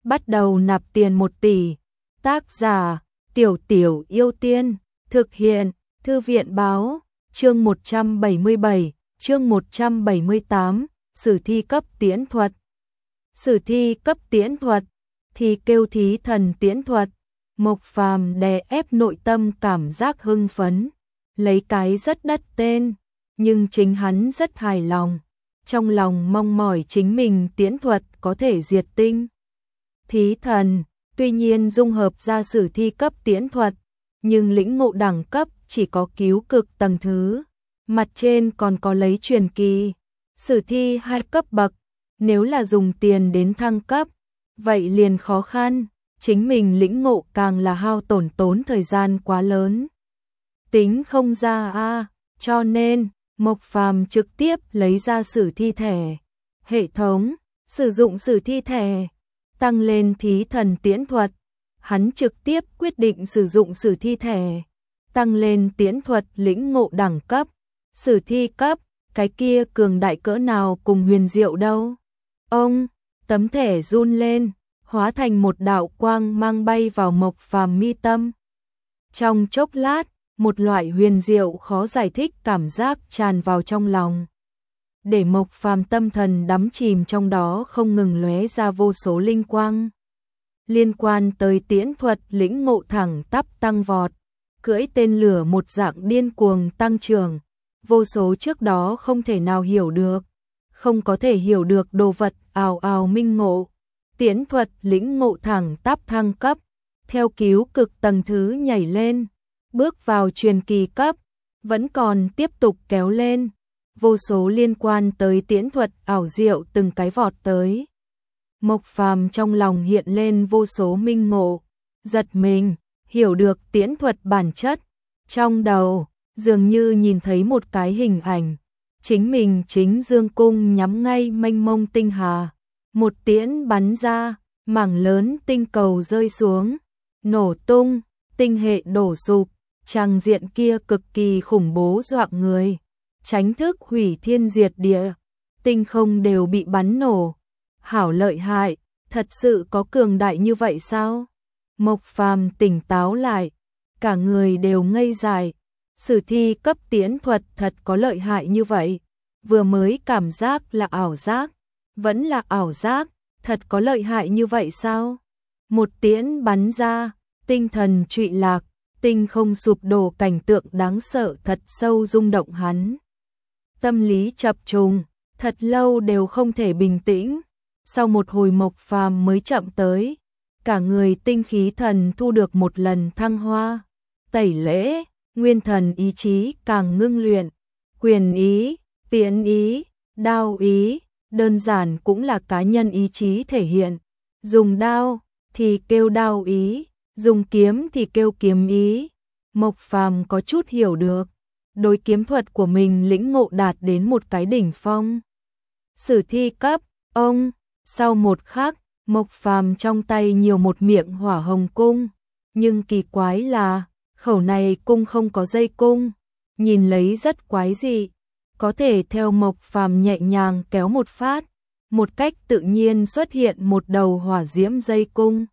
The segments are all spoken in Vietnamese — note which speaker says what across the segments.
Speaker 1: bắt đầu nạp tiền 1 tỷ. Tác giả, Tiểu Tiểu Yêu Tiên, thực hiện, Thư viện báo, chương 177, chương 178, sử thi cấp tiễn thuật. Sử thi cấp tiễn thuật, thì kêu thí thần tiễn thuật. Mộc Phàm đè ép nội tâm cảm giác hưng phấn, lấy cái rất đắt tên, nhưng chính hắn rất hài lòng. Trong lòng mong mỏi chính mình tiễn thuật có thể diệt tinh thí thần, tuy nhiên dung hợp ra sử thi cấp tiễn thuật, nhưng lĩnh ngộ đẳng cấp chỉ có cứu cực tầng thứ, mặt trên còn có lấy truyền kỳ, sử thi 2 cấp bậc, nếu là dùng tiền đến thăng cấp, vậy liền khó khăn, chính mình lĩnh ngộ càng là hao tốn thời gian quá lớn. Tính không ra a, cho nên Mộc Phàm trực tiếp lấy ra sử thi thẻ, hệ thống, sử dụng sử thi thẻ, tăng lên thí thần tiễn thuật. Hắn trực tiếp quyết định sử dụng sử thi thẻ, tăng lên tiễn thuật lĩnh ngộ đẳng cấp, sử thi cấp, cái kia cường đại cỡ nào cùng huyền diệu đâu. Ông, tấm thẻ run lên, hóa thành một đạo quang mang bay vào Mộc Phàm mi tâm. Trong chốc lát, một loại huyền diệu khó giải thích cảm giác tràn vào trong lòng, để Mộc Phàm tâm thần đắm chìm trong đó, không ngừng lóe ra vô số linh quang. Liên quan tới tiễn thuật lĩnh ngộ thẳng tắp tăng vọt, cưỡi tên lửa một dạng điên cuồng tăng trưởng, vô số trước đó không thể nào hiểu được, không có thể hiểu được đồ vật ào ào minh ngộ. Tiễn thuật lĩnh ngộ thẳng tắp thăng cấp, theo cứu cực tầng thứ nhảy lên, bước vào truyền kỳ cấp, vẫn còn tiếp tục kéo lên. Vô số liên quan tới tiễn thuật ảo diệu từng cái vọt tới. Mộc Phàm trong lòng hiện lên vô số minh ngộ, giật mình, hiểu được tiễn thuật bản chất. Trong đầu, dường như nhìn thấy một cái hình ảnh, chính mình chính dương cung nhắm ngay mênh mông tinh hà. Một tiễn bắn ra, mảng lớn tinh cầu rơi xuống, nổ tung, tinh hệ đổ sụp, tràng diện kia cực kỳ khủng bố dọa người. Tránh thức hủy thiên diệt địa, tinh không đều bị bắn nổ. Hảo lợi hại, thật sự có cường đại như vậy sao? Mộc Phàm tỉnh táo lại, cả người đều ngây dại. Sử thi cấp tiễn thuật thật có lợi hại như vậy? Vừa mới cảm giác là ảo giác, vẫn là ảo giác, thật có lợi hại như vậy sao? Một tiễn bắn ra, tinh thần trụy lạc, tinh không sụp đổ, cảnh tượng đáng sợ thật sâu rung động hắn. Tâm lý chập trùng, thật lâu đều không thể bình tĩnh. Sau một hồi Mộc Phàm mới chậm tới, cả người tinh khí thần thu được một lần thăng hoa, tẩy lễ, nguyên thần ý chí càng ngưng luyện, quyền ý, tiễn ý, đao ý, đơn giản cũng là cá nhân ý chí thể hiện. Dùng đao thì kêu đao ý, dùng kiếm thì kêu kiếm ý. Mộc Phàm có chút hiểu được, đối kiếm thuật của mình lĩnh ngộ đạt đến một cái đỉnh phong. Sử thi cấp, ông, sau một khắc, Mộc Phàm trong tay nhiều một miệng hỏa hồng cung, nhưng kỳ quái là, khẩu này cung không có dây cung, nhìn lấy rất quái dị, có thể theo Mộc Phàm nhẹ nhàng kéo một phát, một cách tự nhiên xuất hiện một đầu hỏa diễm dây cung,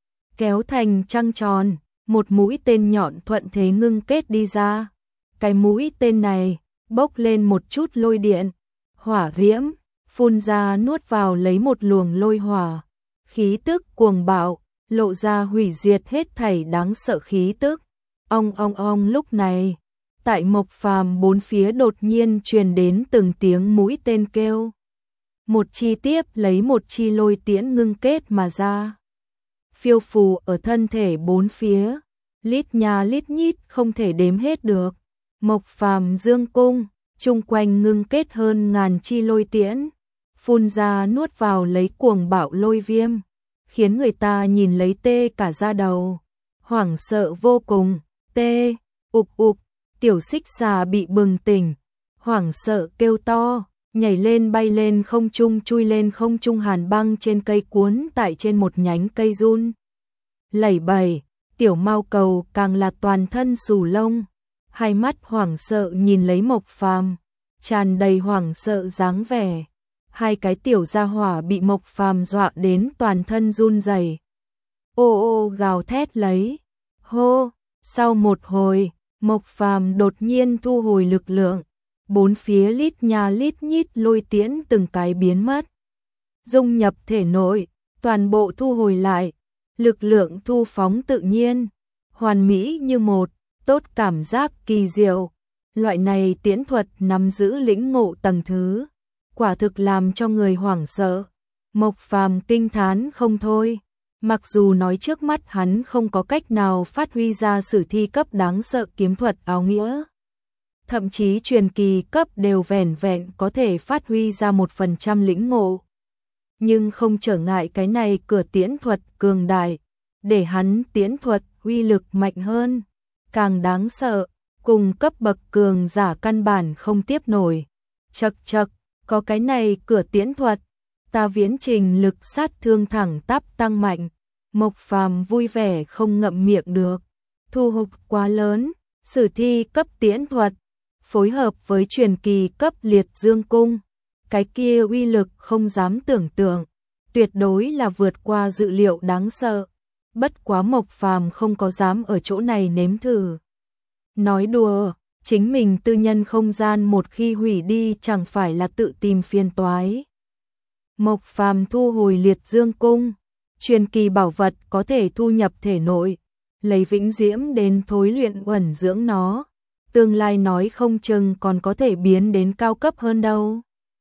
Speaker 1: kéo thành trăng tròn, một mũi tên nhọn thuận thế ngưng kết đi ra. Cái mũi tên này bốc lên một chút lôi điện, hỏa diễm phun ra nuốt vào lấy một luồng lôi hỏa, khí tức cuồng bạo, lộ ra hủy diệt hết thảy đáng sợ khí tức. Ong ong ong, lúc này, tại Mộc Phàm bốn phía đột nhiên truyền đến từng tiếng mũi tên kêu. Một chi tiếp lấy một chi lôi tiễn ngưng kết mà ra, phiêu phù ở thân thể bốn phía, lít nha lít nhít không thể đếm hết được. Mộc Phàm dương cung, chung quanh ngưng kết hơn ngàn chi lôi tiễn, phun ra nuốt vào lấy cuồng bạo lôi viêm, khiến người ta nhìn lấy tê cả da đầu, hoảng sợ vô cùng. Tê, ục, tiểu xích xà bị bừng tỉnh, hoảng sợ kêu to, nhảy lên bay lên không trung, chui lên không trung, hàn băng trên cây cuốn tại trên một nhánh cây run lẩy bẩy. Tiểu mao cầu càng là toàn thân xù lông, hai mắt hoảng sợ nhìn lấy Mộc Phàm, tràn đầy hoảng sợ dáng vẻ. Hai cái tiểu gia hỏa bị Mộc Phàm dọa đến toàn thân run rẩy. Ô ô gào thét lấy. Hô, sau một hồi, Mộc Phàm đột nhiên thu hồi lực lượng, bốn phía lít nha lít nhít lôi tiễn từng cái biến mất, dung nhập thể nội, toàn bộ thu hồi lại, lực lượng thu phóng tự nhiên, hoàn mỹ như một, tốt cảm giác kỳ diệu. Loại này tiễn thuật nắm giữ lĩnh ngộ tầng thứ, quả thực làm cho người hoảng sợ. Mộc Phàm kinh thán không thôi. Mặc dù nói trước mắt hắn không có cách nào phát huy ra sử thi cấp đáng sợ kiếm thuật áo nghĩa, thậm chí truyền kỳ cấp đều vẻn vẹn có thể phát huy ra 1% lĩnh ngộ. Nhưng không trở ngại cái này cửa tiễn thuật cường đại, để hắn tiễn thuật uy lực mạnh hơn, càng đáng sợ, cùng cấp bậc cường giả căn bản không tiếp nổi. Chậc chậc, có cái này cửa tiễn thuật, ta viễn trình lực sát thương thẳng tắp tăng mạnh. Mộc Phàm vui vẻ không ngậm miệng được. Thu hút quá lớn, sử thi cấp tiễn thuật, phối hợp với truyền kỳ cấp liệt dương cung. Cái kia uy lực không dám tưởng tượng, tuyệt đối là vượt qua dự liệu đáng sợ. Bất quá Mộc Phàm không có dám ở chỗ này nếm thử. Nói đùa, chính mình tư nhân không gian một khi hủy đi chẳng phải là tự tìm phiền toái. Mộc Phàm thu hồi liệt dương cung, truyền kỳ bảo vật có thể thu nhập thể nội, lấy vĩnh diễm đến thối luyện uẩn dưỡng nó, tương lai nói không chừng còn có thể biến đến cao cấp hơn đâu.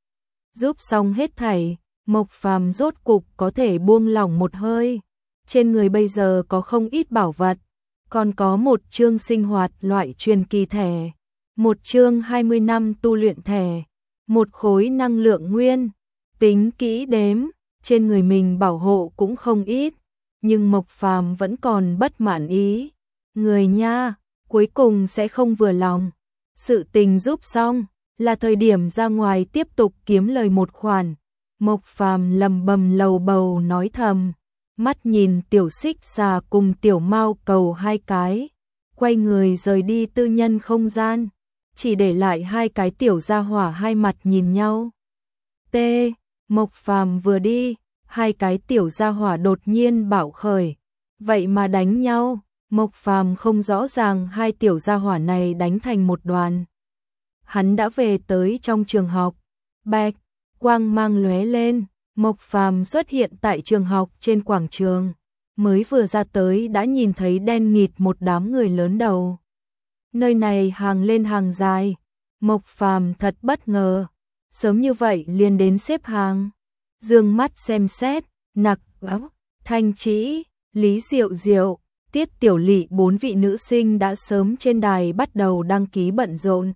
Speaker 1: Giúp xong hết thảy, Mộc Phàm rốt cục có thể buông lỏng một hơi. Trên người bây giờ có không ít bảo vật, còn có một chương sinh hoạt loại truyền kỳ thẻ, một chương 20 năm tu luyện thẻ, một khối năng lượng nguyên. Tính kỹ đếm, trên người mình bảo hộ cũng không ít, nhưng Mộc Phàm vẫn còn bất mãn ý. Người nha, cuối cùng sẽ không vừa lòng. Sự tình giúp xong, là thời điểm ra ngoài tiếp tục kiếm lời một khoản. Mộc Phàm lầm bầm lầu bầu nói thầm, mắt nhìn tiểu xích xà cùng tiểu mao cầu hai cái, quay người rời đi tư nhân không gian, chỉ để lại hai cái tiểu gia hỏa hai mặt nhìn nhau. T. Mộc Phàm vừa đi, hai cái tiểu gia hỏa đột nhiên bạo khởi, vậy mà đánh nhau. Mộc Phàm không rõ ràng hai tiểu gia hỏa này đánh thành một đoàn. Hắn đã về tới trong trường học, bạch quang mang lóe lên, Mộc Phàm xuất hiện tại trường học trên quảng trường, mới vừa ra tới đã nhìn thấy đen nghịt một đám người lớn đầu. Nơi này hàng lên hàng dài, Mộc Phàm thật bất ngờ, sớm như vậy liền đến xếp hàng. Dương mắt xem xét, Nặc Áo, Thanh Trĩ, Lý Diệu Diệu, Tiết Tiểu Lị bốn vị nữ sinh đã sớm trên đài bắt đầu đăng ký bận rộn.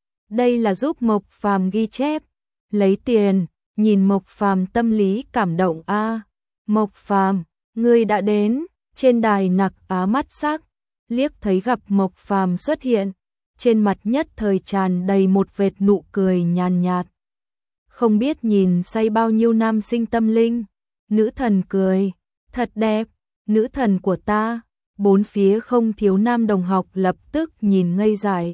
Speaker 1: Đây là giúp Mộc Phàm ghi chép, lấy tiền, nhìn Mộc Phàm tâm lý cảm động a. Mộc Phàm, ngươi đã đến. Trên đài Nặc Á mắt sắc, liếc thấy gặp Mộc Phàm xuất hiện, trên mặt nhất thời tràn đầy một vệt nụ cười nhàn nhạt. Không biết nhìn say bao nhiêu nam sinh tâm linh. Nữ thần cười, thật đẹp, nữ thần của ta. Bốn phía không thiếu nam đồng học lập tức nhìn ngây dại.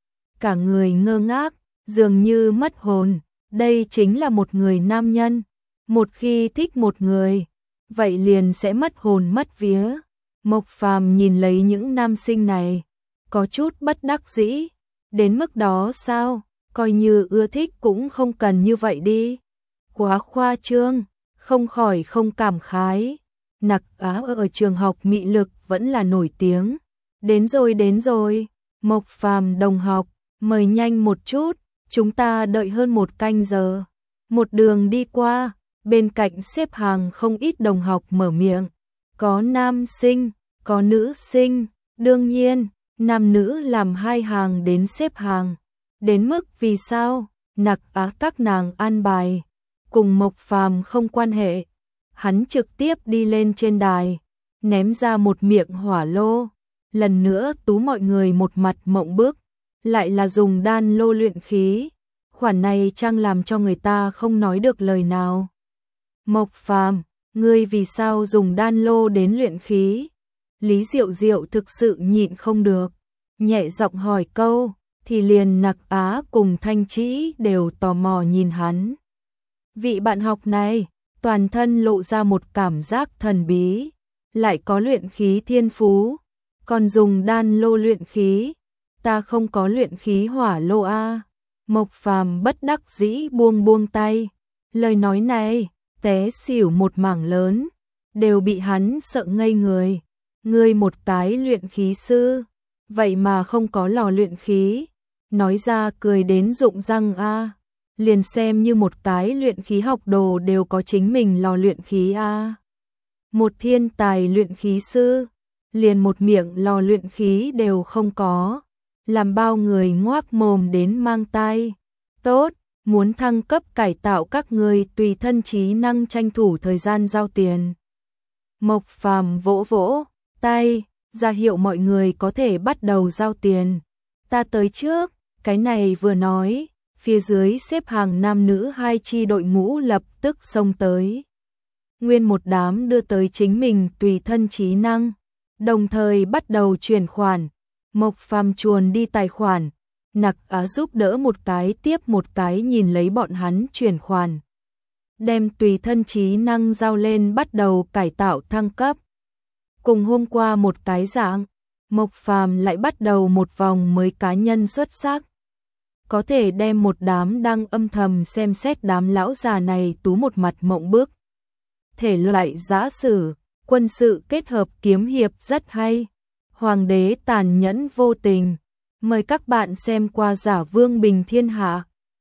Speaker 1: Cả người ngơ ngác, dường như mất hồn. Đây chính là một người nam nhân. Một khi thích một người, vậy liền sẽ mất hồn mất vía. Mộc Phàm nhìn lấy những nam sinh này, có chút bất đắc dĩ. Đến mức đó sao? Coi như ưa thích cũng không cần như vậy đi. Quá khoa trương, không khỏi không cảm khái. Nặc Á ở trường học mị lực vẫn là nổi tiếng. Đến rồi. Mộc Phàm đồng học, mời nhanh một chút, chúng ta đợi hơn một canh giờ. Một đường đi qua, bên cạnh xếp hàng không ít đồng học mở miệng. Có nam sinh, có nữ sinh, đương nhiên, nam nữ làm hai hàng đến xếp hàng. Đến mức vì sao, Nặc Á các nàng an bài, cùng Mộc Phàm không quan hệ. Hắn trực tiếp đi lên trên đài, ném ra một miệng hỏa lô. Lần nữa tú mọi người một mặt mộng bức, lại là dùng đan lô luyện khí. Khoản này trang làm cho người ta không nói được lời nào. Mộc Phàm, ngươi vì sao dùng đan lô đến luyện khí? Lý Diệu Diệu thực sự nhịn không được, nhẹ giọng hỏi câu, thì liền Nặc Á cùng Thanh Trĩ đều tò mò nhìn hắn. Vị bạn học này, toàn thân lộ ra một cảm giác thần bí, lại có luyện khí thiên phú, còn dùng đan lô luyện khí, ta không có luyện khí hỏa lô a. Mộc Phàm bất đắc dĩ buông buông tay, lời nói này, té xỉu một mảng lớn, đều bị hắn sợ ngây người. Ngươi một cái luyện khí sư, vậy mà không có lò luyện khí, nói ra cười đến rụng răng a. Liền xem như một cái luyện khí học đồ đều có chính mình lò luyện khí a. Một thiên tài luyện khí sư, liền một miệng lò luyện khí đều không có, làm bao người ngoác mồm đến mang tai. Tốt, muốn thăng cấp cải tạo các người tùy thân trí năng tranh thủ thời gian giao tiền. Mộc Phàm vỗ vỗ tay, ra hiệu mọi người có thể bắt đầu giao tiền. Ta tới trước, cái này vừa nói, phía dưới xếp hàng nam nữ hai chi đội ngũ lập tức xông tới. Nguyên một đám đưa tới chính mình tùy thân trí năng, đồng thời bắt đầu chuyển khoản. Mộc Phàm chuồn đi tài khoản, Nặc Á giúp đỡ một cái tiếp một cái nhìn lấy bọn hắn chuyển khoản. Đem tùy thân trí năng giao lên bắt đầu cải tạo thăng cấp. Cùng hôm qua một cái dạng, Mộc Phàm lại bắt đầu một vòng mới cá nhân xuất sắc. Có thể đem một đám đang âm thầm xem xét đám lão già này tú một mặt mộng bức. Thể loại giã sử, quân sự kết hợp kiếm hiệp rất hay. Hoàng đế tàn nhẫn vô tình. Mời các bạn xem qua Giả Vương Bình Thiên Hạ.